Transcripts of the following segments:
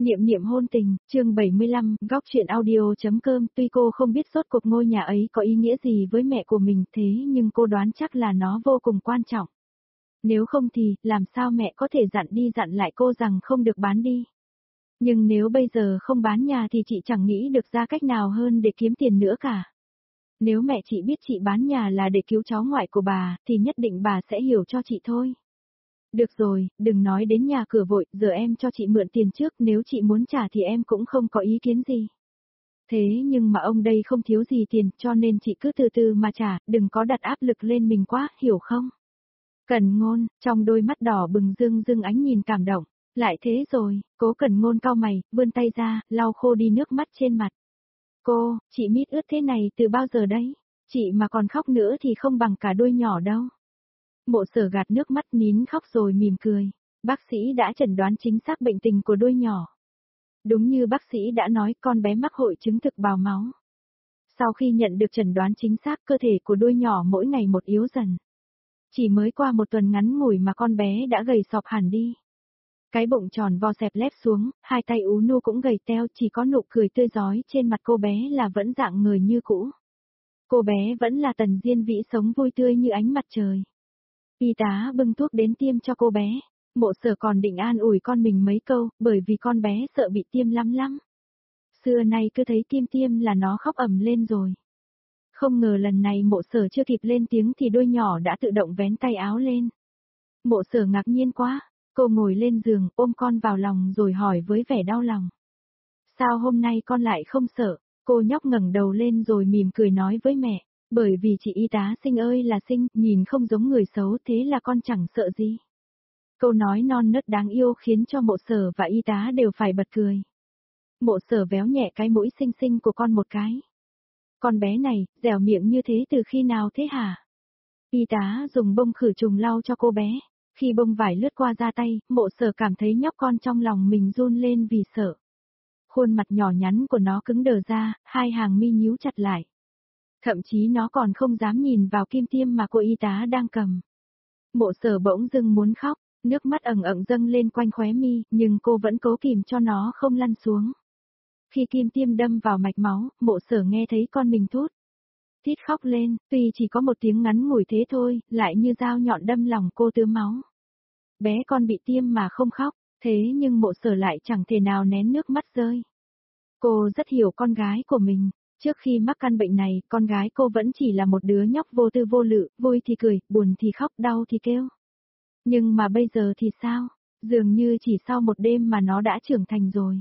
Niệm niệm hôn tình, chương 75, góc chuyện audio.com. Tuy cô không biết rốt cuộc ngôi nhà ấy có ý nghĩa gì với mẹ của mình, thế nhưng cô đoán chắc là nó vô cùng quan trọng. Nếu không thì, làm sao mẹ có thể dặn đi dặn lại cô rằng không được bán đi. Nhưng nếu bây giờ không bán nhà thì chị chẳng nghĩ được ra cách nào hơn để kiếm tiền nữa cả. Nếu mẹ chị biết chị bán nhà là để cứu cháu ngoại của bà, thì nhất định bà sẽ hiểu cho chị thôi. Được rồi, đừng nói đến nhà cửa vội, giờ em cho chị mượn tiền trước, nếu chị muốn trả thì em cũng không có ý kiến gì. Thế nhưng mà ông đây không thiếu gì tiền, cho nên chị cứ từ từ mà trả, đừng có đặt áp lực lên mình quá, hiểu không? Cẩn Ngôn, trong đôi mắt đỏ bừng rưng rưng ánh nhìn cảm động. Lại thế rồi, Cố Cẩn Ngôn cau mày, vươn tay ra, lau khô đi nước mắt trên mặt. Cô, chị mít ướt thế này từ bao giờ đấy? Chị mà còn khóc nữa thì không bằng cả đôi nhỏ đâu. Mộ Sở gạt nước mắt nín khóc rồi mỉm cười. Bác sĩ đã chẩn đoán chính xác bệnh tình của đôi nhỏ. Đúng như bác sĩ đã nói, con bé mắc hội chứng thực bào máu. Sau khi nhận được chẩn đoán chính xác, cơ thể của đôi nhỏ mỗi ngày một yếu dần. Chỉ mới qua một tuần ngắn ngủi mà con bé đã gầy sọp hẳn đi. Cái bụng tròn vo xẹp lép xuống, hai tay ú nu cũng gầy teo, chỉ có nụ cười tươi rói trên mặt cô bé là vẫn dạng người như cũ. Cô bé vẫn là Tần Diên Vĩ sống vui tươi như ánh mặt trời. Y tá bưng thuốc đến tiêm cho cô bé. Mộ Sở còn định an ủi con mình mấy câu, bởi vì con bé sợ bị tiêm lắm. Xưa nay cứ thấy tiêm là nó khóc ầm lên rồi. Không ngờ lần này Mộ Sở chưa kịp lên tiếng thì đôi nhỏ đã tự động vén tay áo lên. Mộ Sở ngạc nhiên quá, cô ngồi lên giường ôm con vào lòng rồi hỏi với vẻ đau lòng. Sao hôm nay con lại không sợ? Cô nhóc ngẩng đầu lên rồi mỉm cười nói với mẹ. Bởi vì chị y tá xinh ơi là xinh, nhìn không giống người xấu, thế là con chẳng sợ gì. Câu nói non nớt đáng yêu khiến cho Mộ Sở và y tá đều phải bật cười. Mộ Sở véo nhẹ cái mũi xinh xinh của con một cái. Con bé này, dẻo miệng như thế từ khi nào thế hả? Y tá dùng bông khử trùng lau cho cô bé. Khi bông vải lướt qua da tay, Mộ Sở cảm thấy nhóc con trong lòng mình run lên vì sợ. Khuôn mặt nhỏ nhắn của nó cứng đờ ra, hai hàng mi nhíu chặt lại. Thậm chí nó còn không dám nhìn vào kim tiêm mà cô y tá đang cầm. Mộ Sở bỗng dưng muốn khóc, nước mắt ẩn ẩn dâng lên quanh khóe mi, nhưng cô vẫn cố kìm cho nó không lăn xuống. Khi kim tiêm đâm vào mạch máu, Mộ Sở nghe thấy con mình thốt. Thít khóc lên, tuy chỉ có một tiếng ngắn ngủi thế thôi, lại như dao nhọn đâm lòng cô tứa máu. Bé con bị tiêm mà không khóc, thế nhưng Mộ Sở lại chẳng thể nào nén nước mắt rơi. Cô rất hiểu con gái của mình. Trước khi mắc căn bệnh này, con gái cô vẫn chỉ là một đứa nhóc vô tư vô lự, vui thì cười, buồn thì khóc, đau thì kêu. Nhưng mà bây giờ thì sao? Dường như chỉ sau một đêm mà nó đã trưởng thành rồi.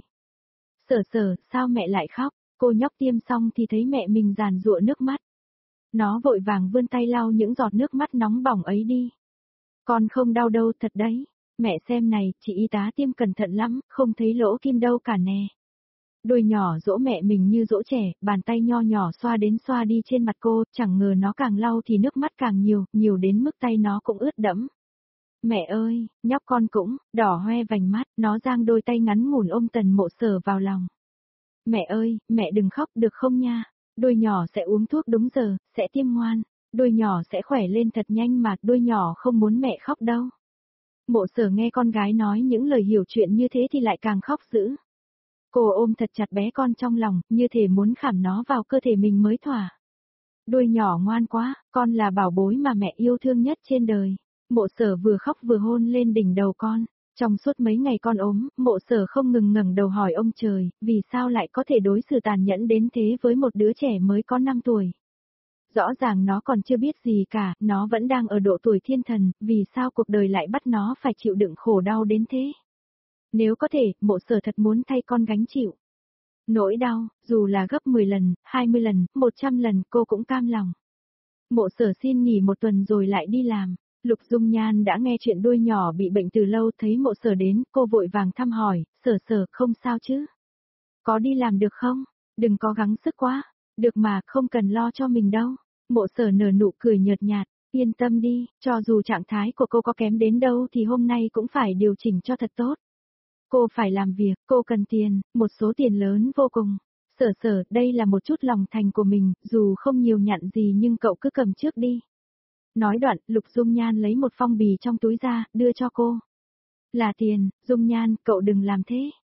Sở, sao mẹ lại khóc? Cô nhóc tiêm xong thì thấy mẹ mình giàn giụa nước mắt. Nó vội vàng vươn tay lau những giọt nước mắt nóng bỏng ấy đi. Con không đau đâu thật đấy. Mẹ xem này, chị y tá tiêm cẩn thận lắm, không thấy lỗ kim đâu cả nè. Đôi nhỏ dỗ mẹ mình như dỗ trẻ, bàn tay nho nhỏ xoa đến xoa đi trên mặt cô, chẳng ngờ nó càng lau thì nước mắt càng nhiều đến mức tay nó cũng ướt đẫm. Mẹ ơi, nhóc con cũng, đỏ hoe vành mắt, nó giang đôi tay ngắn ngủn ôm Tần Mộ Sở vào lòng. Mẹ ơi, mẹ đừng khóc được không nha, đôi nhỏ sẽ uống thuốc đúng giờ, sẽ tiêm ngoan, đôi nhỏ sẽ khỏe lên thật nhanh mà đôi nhỏ không muốn mẹ khóc đâu. Mộ Sở nghe con gái nói những lời hiểu chuyện như thế thì lại càng khóc dữ. Cô ôm thật chặt bé con trong lòng, như thể muốn khảm nó vào cơ thể mình mới thỏa. Đôi nhỏ ngoan quá, con là bảo bối mà mẹ yêu thương nhất trên đời. Mộ Sở vừa khóc vừa hôn lên đỉnh đầu con. Trong suốt mấy ngày con ốm, Mộ Sở không ngừng ngẩng đầu hỏi ông trời, vì sao lại có thể đối xử tàn nhẫn đến thế với một đứa trẻ mới có 5 tuổi. Rõ ràng nó còn chưa biết gì cả, nó vẫn đang ở độ tuổi thiên thần, vì sao cuộc đời lại bắt nó phải chịu đựng khổ đau đến thế. Nếu có thể, Mộ Sở thật muốn thay con gánh chịu. Nỗi đau, dù là gấp 10 lần, 20 lần, 100 lần cô cũng cam lòng. Mộ Sở xin nghỉ một tuần rồi lại đi làm. Lục Dung Nhan đã nghe chuyện đôi nhỏ bị bệnh từ lâu, thấy Mộ Sở đến, cô vội vàng thăm hỏi, Sở không sao chứ? Có đi làm được không? Đừng có gắng sức quá. Được mà, không cần lo cho mình đâu. Mộ Sở nở nụ cười nhợt nhạt, yên tâm đi, cho dù trạng thái của cô có kém đến đâu thì hôm nay cũng phải điều chỉnh cho thật tốt. Cô phải làm việc, cô cần tiền, một số tiền lớn vô cùng. Sở, đây là một chút lòng thành của mình, dù không nhiều nhặn gì nhưng cậu cứ cầm trước đi. Nói đoạn, Lục Dung Nhan lấy một phong bì trong túi ra, đưa cho cô. Là tiền, Dung Nhan, cậu đừng làm thế.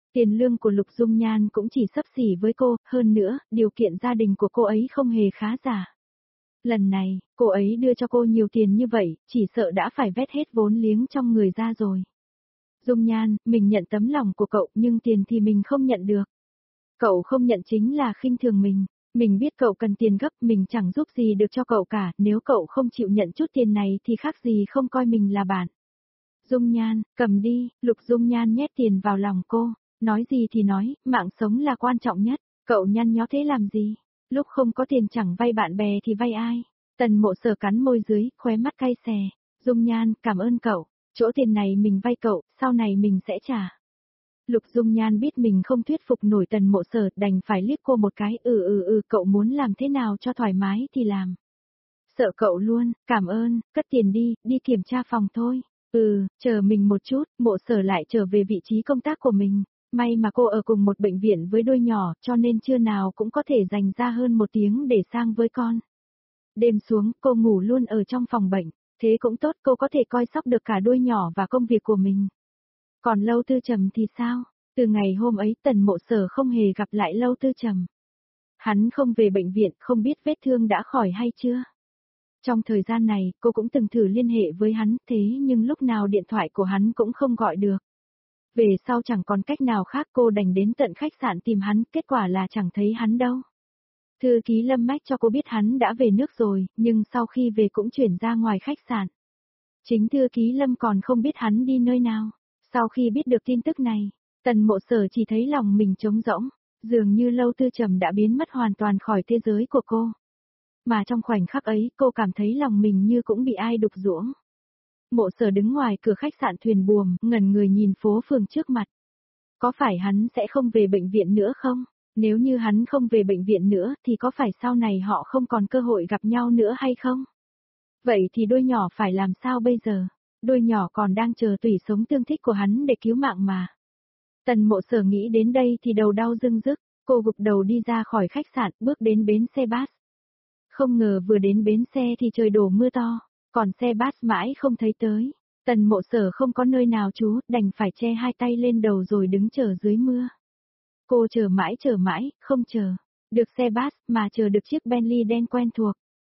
Tiền lương của Lục Dung Nhan cũng chỉ xấp xỉ với cô, hơn nữa, điều kiện gia đình của cô ấy không hề khá giả. Lần này, cô ấy đưa cho cô nhiều tiền như vậy, chỉ sợ đã phải vét hết vốn liếng trong người ra rồi. Dung Nhan, mình nhận tấm lòng của cậu nhưng tiền thì mình không nhận được. Cậu không nhận chính là khinh thường mình biết cậu cần tiền gấp, mình chẳng giúp gì được cho cậu cả, nếu cậu không chịu nhận chút tiền này thì khác gì không coi mình là bạn. Dung Nhan, cầm đi, Lục Dung Nhan nhét tiền vào lòng cô, nói gì thì nói, mạng sống là quan trọng nhất, cậu nhăn nhó thế làm gì, lúc không có tiền chẳng vay bạn bè thì vay ai. Tần Mộ Sở cắn môi dưới, khóe mắt cay xè, Dung Nhan, cảm ơn cậu, chỗ tiền này mình vay cậu, sau này mình sẽ trả. Lục Dung Nhan biết mình không thuyết phục nổi Tần Mộ Sở, đành phải liếc cô một cái, cậu muốn làm thế nào cho thoải mái thì làm. Sợ cậu luôn, cảm ơn, cất tiền đi kiểm tra phòng thôi. Chờ mình một chút, Mộ Sở lại trở về vị trí công tác của mình. May mà cô ở cùng một bệnh viện với đôi nhỏ, cho nên trưa nào cũng có thể dành ra hơn 1 tiếng để sang với con. Đêm xuống, cô ngủ luôn ở trong phòng bệnh. Thế cũng tốt, cô có thể coi sóc được cả đôi nhỏ và công việc của mình. Còn Lâu Tư Trầm thì sao? Từ ngày hôm ấy Tần Mộ Sở không hề gặp lại Lâu Tư Trầm. Hắn không về bệnh viện, không biết vết thương đã khỏi hay chưa. Trong thời gian này, cô cũng từng thử liên hệ với hắn, thế nhưng lúc nào điện thoại của hắn cũng không gọi được. Về sau chẳng còn cách nào khác, cô đành đến tận khách sạn tìm hắn, kết quả là chẳng thấy hắn đâu. Thư ký Lâm mách cho cô biết hắn đã về nước rồi, nhưng sau khi về cũng chuyển ra ngoài khách sạn. Chính thư ký Lâm còn không biết hắn đi nơi nào. Sau khi biết được tin tức này, Tần Mộ Sở chỉ thấy lòng mình trống rỗng, dường như Lâu Tư Trầm đã biến mất hoàn toàn khỏi thế giới của cô. Mà trong khoảnh khắc ấy, cô cảm thấy lòng mình như cũng bị ai đục ruỗng. Mộ Sở đứng ngoài cửa khách sạn Thuyền Buồm, ngẩn người nhìn phố phường trước mặt. Có phải hắn sẽ không về bệnh viện nữa không? Nếu như hắn không về bệnh viện nữa thì có phải sau này họ không còn cơ hội gặp nhau nữa hay không? Vậy thì đôi nhỏ phải làm sao bây giờ? Đôi nhỏ còn đang chờ tủy sống tương thích của hắn để cứu mạng mà. Tần Mộ Sở nghĩ đến đây thì đầu đau rưng rức, cô gục đầu đi ra khỏi khách sạn, bước đến bến xe bus. Không ngờ vừa đến bến xe thì trời đổ mưa to, còn xe bus mãi không thấy tới. Tần Mộ Sở không có nơi nào trú, đành phải che hai tay lên đầu rồi đứng chờ dưới mưa. Cô chờ mãi, không chờ được xe bus mà chờ được chiếc Bentley đen quen thuộc.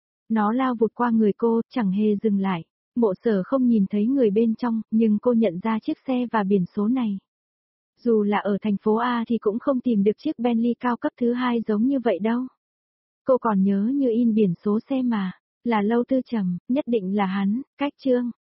Nó lao vụt qua người cô, chẳng hề dừng lại. Mộ Sở không nhìn thấy người bên trong, nhưng cô nhận ra chiếc xe và biển số này. Dù là ở thành phố A thì cũng không tìm được chiếc Bentley cao cấp thứ hai giống như vậy đâu. Cô còn nhớ như in biển số xe mà, là Lâu Tư Trầm, nhất định là hắn, cách chương.